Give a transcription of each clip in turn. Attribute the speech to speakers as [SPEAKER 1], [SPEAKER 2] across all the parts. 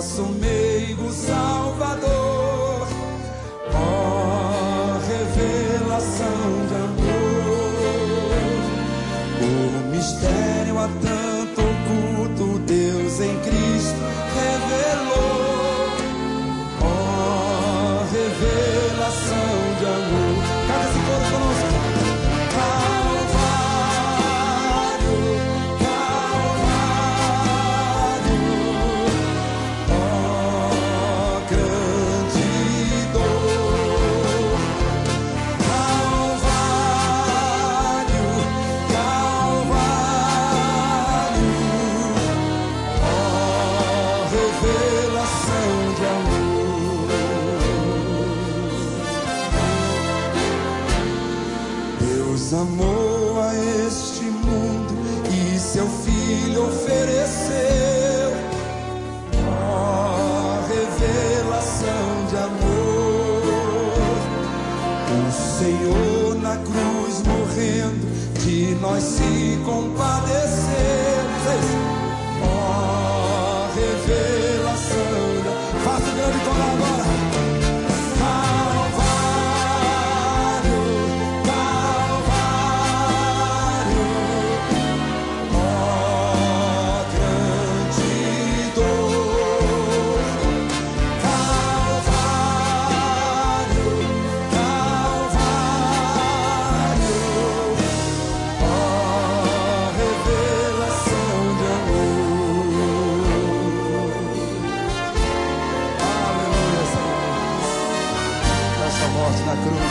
[SPEAKER 1] nosso meigo Salvador. Ó, revelação de amor, o mistério há tanto oculto, Deus em Cristo revelou. Ó, revelação de amor. Canta esse coro conosco. Deus amou a este mundo e seu Filho ofereceu. Ó, revelação de amor, o Senhor na cruz morrendo, de nós se compadeceu. Ó, revelação de... Faça o grande coral agora. Na cruz,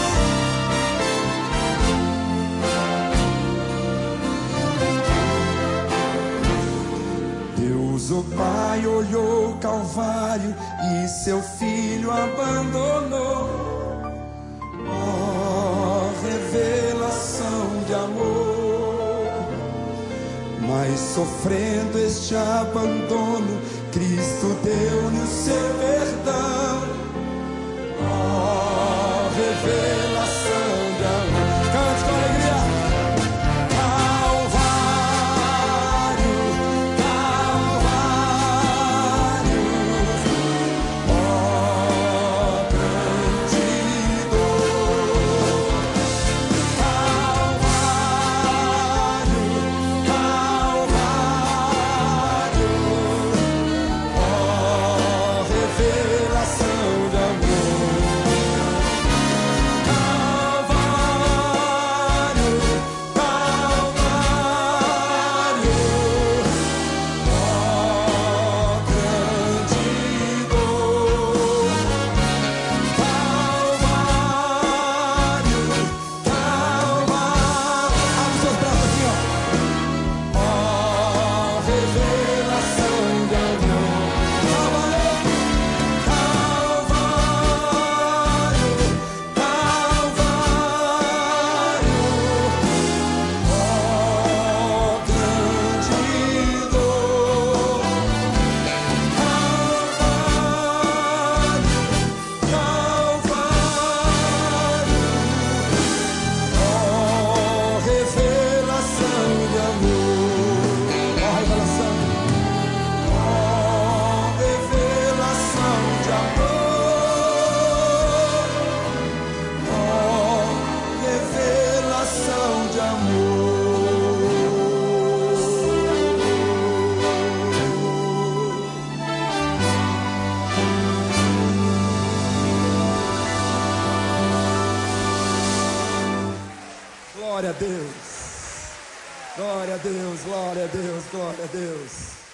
[SPEAKER 1] Deus o Pai olhou o Calvário e seu Filho abandonou. Oh, revelação de amor, mas sofrendo este abandono, Cristo deu-lhe o seu perdão. Revelação de amor. Cante com alegria. Calvário, Calvário, ó grande dor. Calvário, Calvário, ó revelação de amor. Glória a Deus, glória a Deus, glória a Deus, glória a Deus.